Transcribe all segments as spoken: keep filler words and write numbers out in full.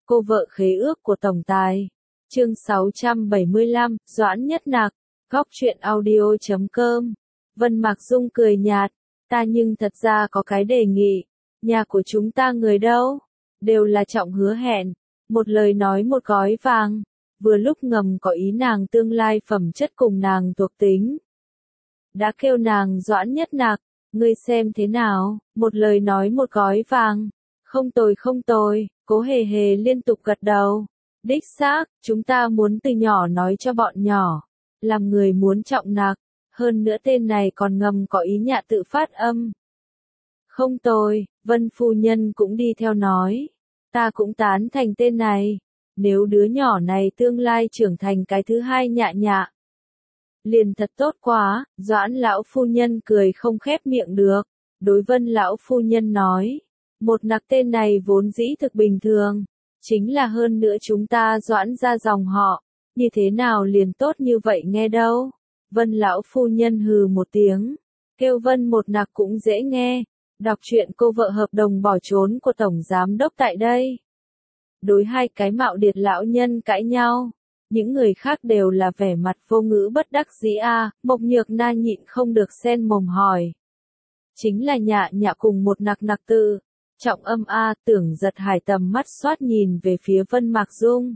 Cô vợ khế ước của tổng tài. Chương sáu trăm bảy mươi lăm, Doãn Nhất Nặc, góc truyện audio chấm com. Vân Mạc Dung cười nhạt, ta nhưng thật ra có cái đề nghị, nhà của chúng ta người đâu, đều là trọng hứa hẹn, một lời nói một gói vàng, vừa lúc ngầm có ý nàng tương lai phẩm chất cùng nàng thuộc tính. Đã kêu nàng Doãn Nhất Nặc, ngươi xem thế nào, một lời nói một gói vàng, không tồi không tồi, Cố Hề Hề liên tục gật đầu. Đích xác, chúng ta muốn từ nhỏ nói cho bọn nhỏ, làm người muốn trọng nặc, hơn nữa tên này còn ngầm có ý nhạ tự phát âm. Không tồi, Vân phu nhân cũng đi theo nói, ta cũng tán thành tên này, nếu đứa nhỏ này tương lai trưởng thành cái thứ hai nhạ nhạ. Liền thật tốt quá, Doãn lão phu nhân cười không khép miệng được, đối Vân lão phu nhân nói, một nặc tên này vốn dĩ thực bình thường, chính là hơn nữa chúng ta Doãn ra dòng họ, như thế nào liền tốt như vậy nghe đâu. Vân lão phu nhân hừ một tiếng, kêu Vân một nặc cũng dễ nghe, đọc truyện cô vợ hợp đồng bỏ trốn của tổng giám đốc tại đây. Đối hai cái mạo điệt lão nhân cãi nhau, những người khác đều là vẻ mặt vô ngữ bất đắc dĩ a. Mộc Nhược Na nhịn không được sen mồm hỏi, chính là nhạ nhạ cùng một nặc nặc tự. Trọng âm a. Tưởng Giật Hải tầm mắt xoát nhìn về phía Vân Mạc Dung.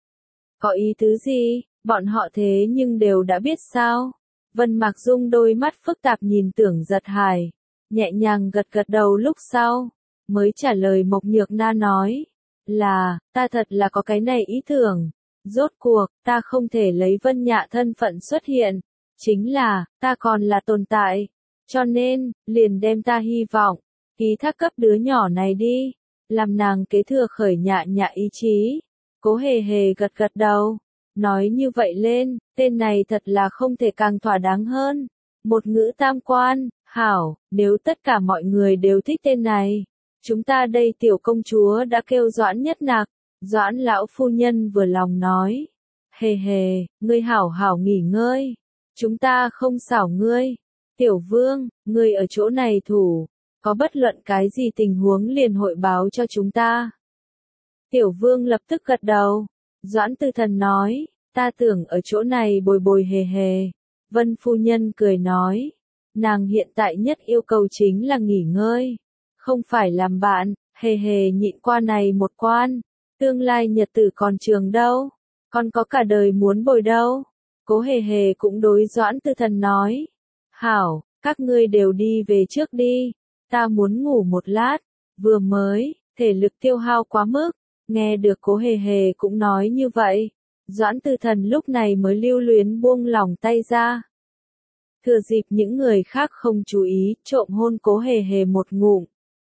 Có ý tứ gì, bọn họ thế nhưng đều đã biết sao? Vân Mạc Dung đôi mắt phức tạp nhìn Tưởng Giật Hải, nhẹ nhàng gật gật đầu lúc sau, mới trả lời Mộc Nhược Na nói, là, ta thật là có cái này ý tưởng, rốt cuộc, ta không thể lấy Vân Nhạ thân phận xuất hiện, chính là, ta còn là tồn tại, cho nên, liền đem ta hy vọng, ký thác cấp đứa nhỏ này đi, làm nàng kế thừa khởi Nhạ Nhạ ý chí. Cố Hề Hề gật gật đầu, nói như vậy lên, tên này thật là không thể càng thỏa đáng hơn. Một ngữ tam quan, hảo, nếu tất cả mọi người đều thích tên này, chúng ta đây tiểu công chúa đã kêu Doãn Nhất Nặc. Doãn lão phu nhân vừa lòng nói, Hề Hề, ngươi hảo hảo nghỉ ngơi, chúng ta không xảo ngươi. Tiểu Vương, ngươi ở chỗ này thủ, có bất luận cái gì tình huống liền hội báo cho chúng ta. Tiểu Vương lập tức gật đầu, Doãn Tư Thần nói, ta tưởng ở chỗ này bồi bồi Hề Hề. Vân phu nhân cười nói, nàng hiện tại nhất yêu cầu chính là nghỉ ngơi, không phải làm bạn. Hề Hề nhịn qua này một quan, tương lai nhật tử còn trường đâu, còn có cả đời muốn bồi đâu. Cố Hề Hề cũng đối Doãn Tư Thần nói, hảo, các ngươi đều đi về trước đi, ta muốn ngủ một lát, vừa mới, thể lực tiêu hao quá mức. Nghe được Cố Hề Hề cũng nói như vậy, Doãn Tư Thần lúc này mới lưu luyến buông lỏng tay ra. Thừa dịp những người khác không chú ý, trộm hôn Cố Hề Hề một ngụm.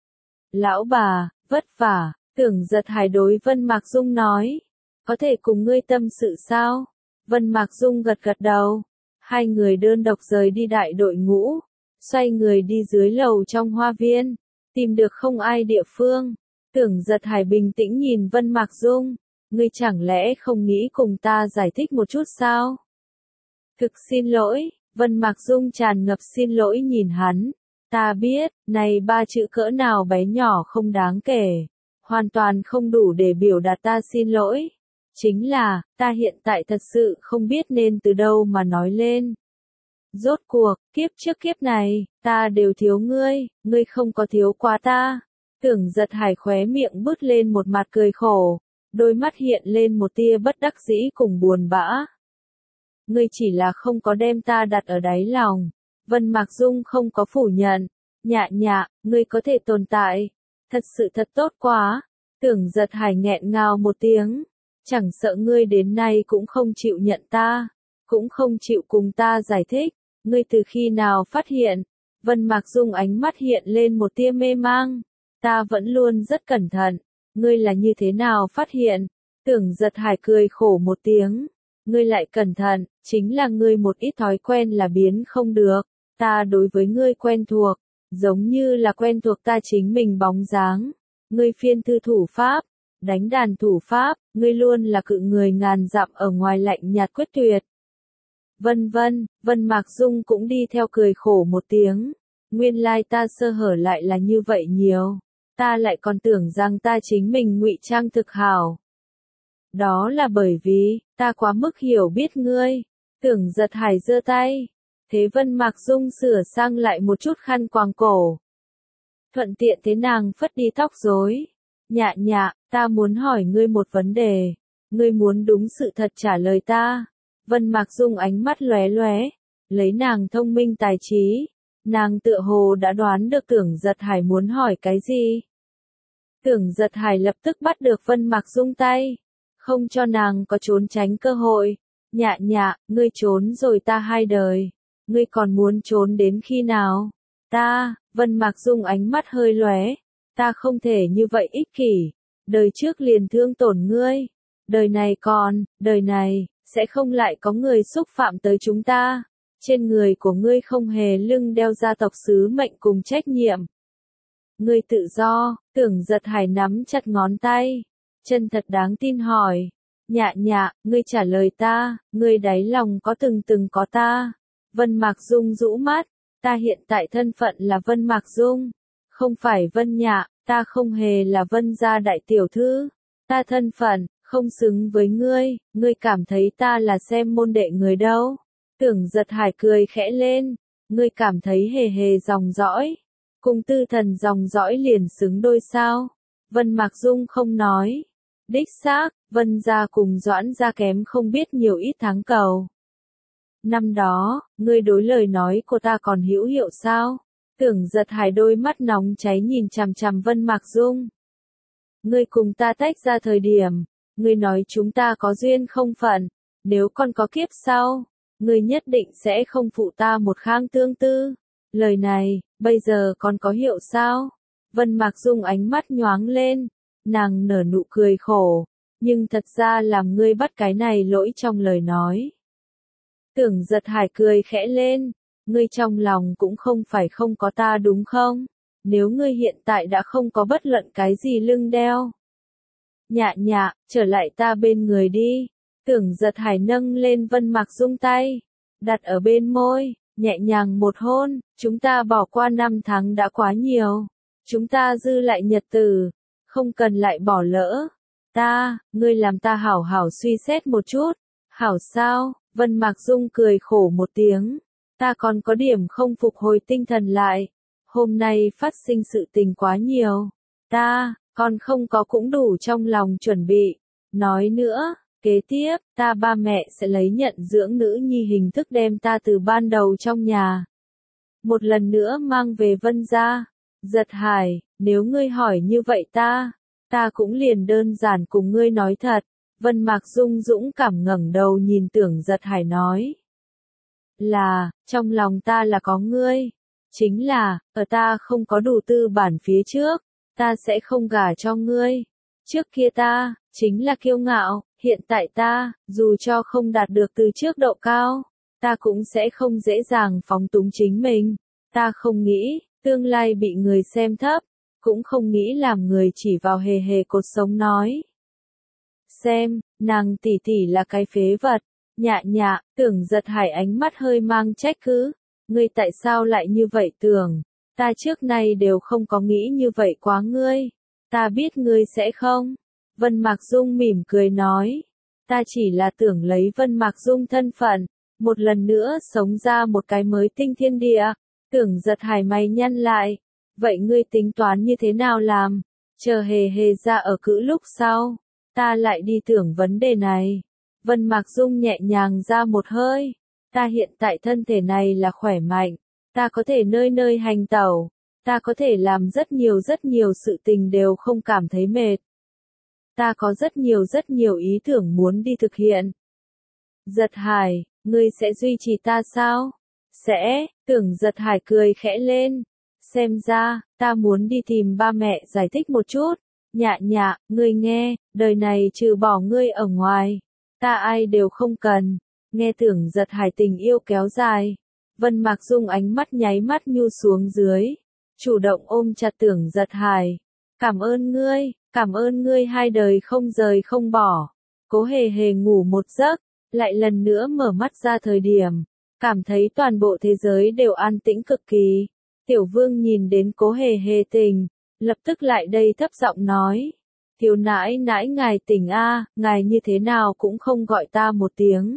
Lão bà, vất vả, Tưởng Giật Hải đối Vân Mạc Dung nói, có thể cùng ngươi tâm sự sao? Vân Mạc Dung gật gật đầu, hai người đơn độc rời đi đại đội ngũ, xoay người đi dưới lầu trong hoa viên, tìm được không ai địa phương. Tưởng Giật Hải bình tĩnh nhìn Vân Mạc Dung, ngươi chẳng lẽ không nghĩ cùng ta giải thích một chút sao? Thực xin lỗi, Vân Mạc Dung tràn ngập xin lỗi nhìn hắn, ta biết, này ba chữ cỡ nào bé nhỏ không đáng kể, hoàn toàn không đủ để biểu đạt ta xin lỗi. Chính là, ta hiện tại thật sự không biết nên từ đâu mà nói lên. Rốt cuộc, kiếp trước kiếp này, ta đều thiếu ngươi, ngươi không có thiếu quá ta. Tưởng Giật Hải khóe miệng bứt lên một mặt cười khổ, đôi mắt hiện lên một tia bất đắc dĩ cùng buồn bã. Ngươi chỉ là không có đem ta đặt ở đáy lòng. Vân Mạc Dung không có phủ nhận, Nhạ Nhạ, ngươi có thể tồn tại, thật sự thật tốt quá. Tưởng Giật Hải nghẹn ngào một tiếng, chẳng sợ ngươi đến nay cũng không chịu nhận ta, cũng không chịu cùng ta giải thích, ngươi từ khi nào phát hiện? Vân Mạc Dung ánh mắt hiện lên một tia mê mang. Ta vẫn luôn rất cẩn thận, ngươi là như thế nào phát hiện? Tưởng Giật Hải cười khổ một tiếng, ngươi lại cẩn thận, chính là ngươi một ít thói quen là biến không được, ta đối với ngươi quen thuộc, giống như là quen thuộc ta chính mình bóng dáng, ngươi phiên thư thủ pháp, đánh đàn thủ pháp, ngươi luôn là cự người ngàn dặm ở ngoài lạnh nhạt quyết tuyệt. Vân vân, Vân Mạc Dung cũng đi theo cười khổ một tiếng, nguyên lai ta sơ hở lại là như vậy nhiều. Ta lại còn tưởng rằng ta chính mình ngụy trang thực hảo, Đó là bởi vì, ta quá mức hiểu biết ngươi. Tưởng Giật Hải giơ tay. Thế Vân Mạc Dung sửa sang lại một chút khăn quàng cổ. Thuận tiện thế nàng phất đi tóc rối. Nhạ nhạ, ta muốn hỏi ngươi một vấn đề. Ngươi muốn đúng sự thật trả lời ta. Vân Mạc Dung ánh mắt lóe lóe. Lấy nàng thông minh tài trí. Nàng tựa hồ đã đoán được Tưởng Giật Hải muốn hỏi cái gì. Tưởng Giật Hải lập tức bắt được Vân Mạc Dung tay. Không cho nàng có trốn tránh cơ hội. Nhạ nhạ, ngươi trốn rồi ta hai đời. Ngươi còn muốn trốn đến khi nào? Ta, Vân Mạc Dung ánh mắt hơi lóe. Ta không thể như vậy ích kỷ. Đời trước liền thương tổn ngươi. Đời này còn, đời này, sẽ không lại có người xúc phạm tới chúng ta. Trên người của ngươi không hề lưng đeo gia tộc sứ mệnh cùng trách nhiệm. Ngươi tự do, Tưởng Giật Hải nắm chặt ngón tay. Chân thật đáng tin hỏi. Nhạ nhạ, ngươi trả lời ta, ngươi đáy lòng có từng từng có ta. Vân Mạc Dung rũ mắt. Ta hiện tại thân phận là Vân Mạc Dung. Không phải Vân Nhạ, ta không hề là Vân gia đại tiểu thư. Ta thân phận, không xứng với ngươi, ngươi cảm thấy ta là xem môn đệ người đâu. Tưởng Giật Hải cười khẽ lên. Ngươi cảm thấy hề hề dòng dõi. Cùng tư thần dòng dõi liền xứng đôi sao? Vân Mạc Dung không nói. Đích xác, Vân gia cùng Doãn gia kém không biết nhiều ít tháng cầu. Năm đó, ngươi đối lời nói của ta còn hữu hiệu sao? Tưởng Giật Hải đôi mắt nóng cháy nhìn chằm chằm Vân Mạc Dung. Ngươi cùng ta tách ra thời điểm, ngươi nói chúng ta có duyên không phận, nếu còn có kiếp sau, ngươi nhất định sẽ không phụ ta một khang tương tư. Lời này, bây giờ còn có hiệu sao? Vân Mạc Dung ánh mắt nhoáng lên, nàng nở nụ cười khổ, nhưng thật ra làm ngươi bắt cái này lỗi trong lời nói. Tưởng Giật Hải cười khẽ lên, ngươi trong lòng cũng không phải không có ta đúng không? Nếu ngươi hiện tại đã không có bất luận cái gì lưng đeo. Nhạ nhạ, trở lại ta bên người đi. Tưởng Giật Hải nâng lên Vân Mạc Dung tay, đặt ở bên môi, nhẹ nhàng một hôn, chúng ta bỏ qua năm tháng đã quá nhiều. Chúng ta dư lại nhật tử, không cần lại bỏ lỡ. Ta, ngươi làm ta hảo hảo suy xét một chút. Hảo sao? Vân Mạc Dung cười khổ một tiếng. Ta còn có điểm không phục hồi tinh thần lại. Hôm nay phát sinh sự tình quá nhiều. Ta, còn không có cũng đủ trong lòng chuẩn bị. Nói nữa, kế tiếp, ta ba mẹ sẽ lấy nhận dưỡng nữ nhi hình thức đem ta từ ban đầu trong nhà. Một lần nữa mang về Vân gia. Giật Hải, nếu ngươi hỏi như vậy ta, ta cũng liền đơn giản cùng ngươi nói thật. Vân Mạc Dung dũng cảm ngẩng đầu nhìn Tưởng Giật Hải nói. Là, trong lòng ta là có ngươi. Chính là, ở ta không có đủ tư bản phía trước, ta sẽ không gả cho ngươi. Trước kia ta, chính là kiêu ngạo, hiện tại ta, dù cho không đạt được từ trước độ cao, ta cũng sẽ không dễ dàng phóng túng chính mình. Ta không nghĩ, tương lai bị người xem thấp, cũng không nghĩ làm người chỉ vào hề hề cột sống nói. Xem, nàng tỷ tỷ là cái phế vật. Nhạ nhạ, Tưởng Giật Hải ánh mắt hơi mang trách cứ. Ngươi tại sao lại như vậy tưởng? Ta trước nay đều không có nghĩ như vậy quá ngươi. Ta biết ngươi sẽ không. Vân Mạc Dung mỉm cười nói. Ta chỉ là tưởng lấy Vân Mạc Dung thân phận, một lần nữa sống ra một cái mới tinh thiên địa. Tưởng Giật Hải mày nhăn lại. Vậy ngươi tính toán như thế nào làm? Chờ hề hề ra ở cữ lúc sau, ta lại đi tưởng vấn đề này. Vân Mạc Dung nhẹ nhàng ra một hơi. Ta hiện tại thân thể này là khỏe mạnh. Ta có thể nơi nơi hành tẩu. Ta có thể làm rất nhiều rất nhiều sự tình đều không cảm thấy mệt. Ta có rất nhiều rất nhiều ý tưởng muốn đi thực hiện. Giật Hải, ngươi sẽ duy trì ta sao? Sẽ, Tưởng Giật Hải cười khẽ lên. Xem ra, ta muốn đi tìm ba mẹ giải thích một chút. Nhạ nhạ, ngươi nghe, đời này trừ bỏ ngươi ở ngoài, ta ai đều không cần. Nghe Tưởng Giật Hải tình yêu kéo dài. Vân Mạc Dung ánh mắt nháy mắt nhu xuống dưới. Chủ động ôm chặt Tưởng Giật Hải. Cảm ơn ngươi, cảm ơn ngươi hai đời không rời không bỏ. Cố hề hề ngủ một giấc, lại lần nữa mở mắt ra thời điểm. Cảm thấy toàn bộ thế giới đều an tĩnh cực kỳ. Tiểu Vương nhìn đến Cố hề hề tình, lập tức lại đây thấp giọng nói. Thiếu nãi nãi ngài tỉnh a, ngài như thế nào cũng không gọi ta một tiếng.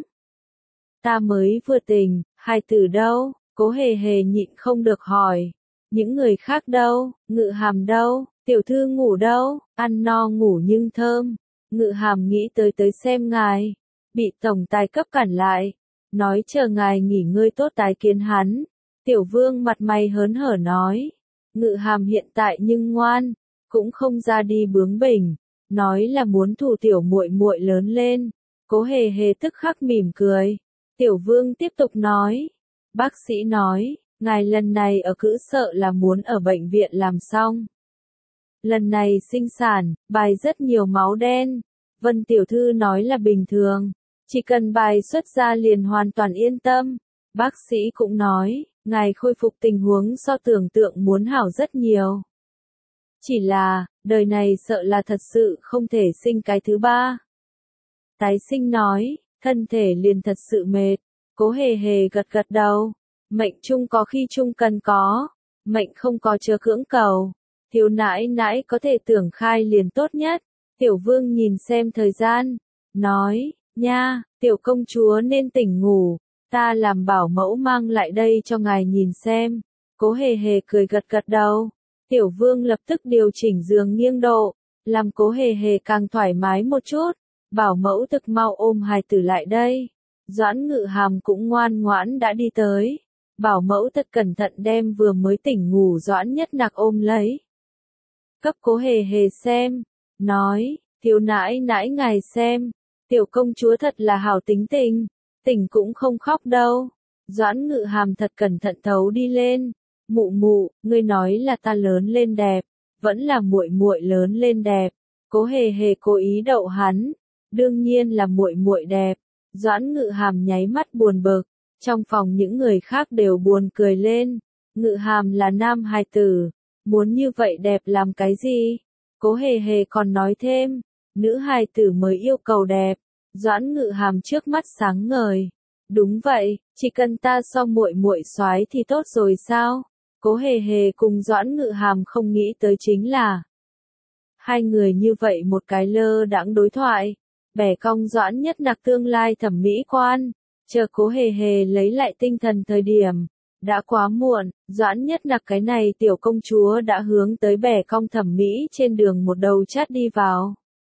Ta mới vừa tỉnh, hai tử đâu, Cố Hề Hề nhịn không được hỏi. Những người khác đâu, Ngự Hàm đâu, tiểu thư ngủ đâu, ăn no ngủ nhưng thơm. Ngự Hàm nghĩ tới tới xem ngài, bị tổng tài cấp cản lại, nói chờ ngài nghỉ ngơi tốt tái kiến hắn. Tiểu Vương mặt mày hớn hở nói, Ngự Hàm hiện tại nhưng ngoan, cũng không ra đi bướng bỉnh, nói là muốn thủ tiểu muội muội lớn lên. Cố Hề Hề tức khắc mỉm cười. Tiểu Vương tiếp tục nói, bác sĩ nói, ngài lần này ở cữ sợ là muốn ở bệnh viện làm xong. Lần này sinh sản, bài rất nhiều máu đen. Vân tiểu thư nói là bình thường, chỉ cần bài xuất ra liền hoàn toàn yên tâm. Bác sĩ cũng nói, ngài khôi phục tình huống so tưởng tượng muốn hảo rất nhiều. Chỉ là, đời này sợ là thật sự không thể sinh cái thứ ba. Tái sinh nói, thân thể liền thật sự mệt. Cố Hề Hề gật gật đầu. Mệnh chung có khi chung cần có, mệnh không có chớ cưỡng cầu. Thiếu nãi nãi có thể tưởng khai liền tốt nhất. Tiểu Vương nhìn xem thời gian, nói, nha, tiểu công chúa nên tỉnh ngủ, ta làm bảo mẫu mang lại đây cho ngài nhìn xem. Cố Hề Hề cười gật gật đầu. Tiểu Vương lập tức điều chỉnh giường nghiêng độ, làm Cố Hề Hề càng thoải mái một chút. Bảo mẫu thực mau ôm hài tử lại đây. Doãn Ngự Hàm cũng ngoan ngoãn đã đi tới. Bảo mẫu thật cẩn thận đem vừa mới tỉnh ngủ Doãn Nhất Nặc ôm lấy. Cấp Cố Hề Hề xem, nói, thiếu nãi nãi ngài xem, tiểu công chúa thật là hảo tính tình, tỉnh cũng không khóc đâu. Doãn Ngự Hàm thật cẩn thận thấu đi lên. Mụ mụ, ngươi nói là ta lớn lên đẹp, vẫn là muội muội lớn lên đẹp. Cố Hề Hề cố ý đậu hắn, đương nhiên là muội muội đẹp. Doãn Ngự Hàm nháy mắt buồn bực, trong phòng những người khác đều buồn cười lên. Ngự Hàm là nam hài tử, muốn như vậy đẹp làm cái gì? Cố Hề Hề còn nói thêm, nữ hài tử mới yêu cầu đẹp. Doãn Ngự Hàm trước mắt sáng ngời. Đúng vậy, chỉ cần ta so muội muội soái thì tốt rồi sao? Cố Hề Hề cùng Doãn Ngự Hàm không nghĩ tới chính là hai người như vậy một cái lơ đãng đối thoại, bẻ cong Doãn Nhất Nặc tương lai thẩm mỹ quan. Chờ Cố Hề Hề lấy lại tinh thần thời điểm, đã quá muộn. Doãn Nhất Nặc cái này tiểu công chúa đã hướng tới bẻ cong thẩm mỹ trên đường một đầu chát đi vào.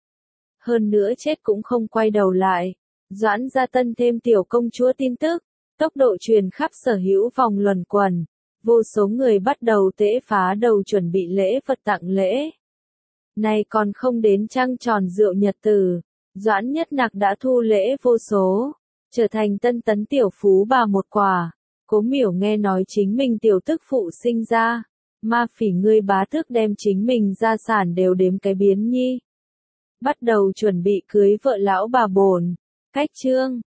Hơn nữa chết cũng không quay đầu lại. Doãn gia tân thêm tiểu công chúa tin tức, tốc độ truyền khắp sở hữu vòng luẩn quẩn. Vô số người bắt đầu tễ phá đầu chuẩn bị lễ vật tặng lễ. Này còn không đến trăng tròn rượu nhật tử, Doãn Nhất Nặc đã thu lễ vô số, trở thành tân tấn tiểu phú bà một quả. Cố Miểu nghe nói chính mình tiểu tức phụ sinh ra, ma phỉ ngươi bá tước đem chính mình gia sản đều đếm cái biến nhi. Bắt đầu chuẩn bị cưới vợ lão bà bổn. Cách chương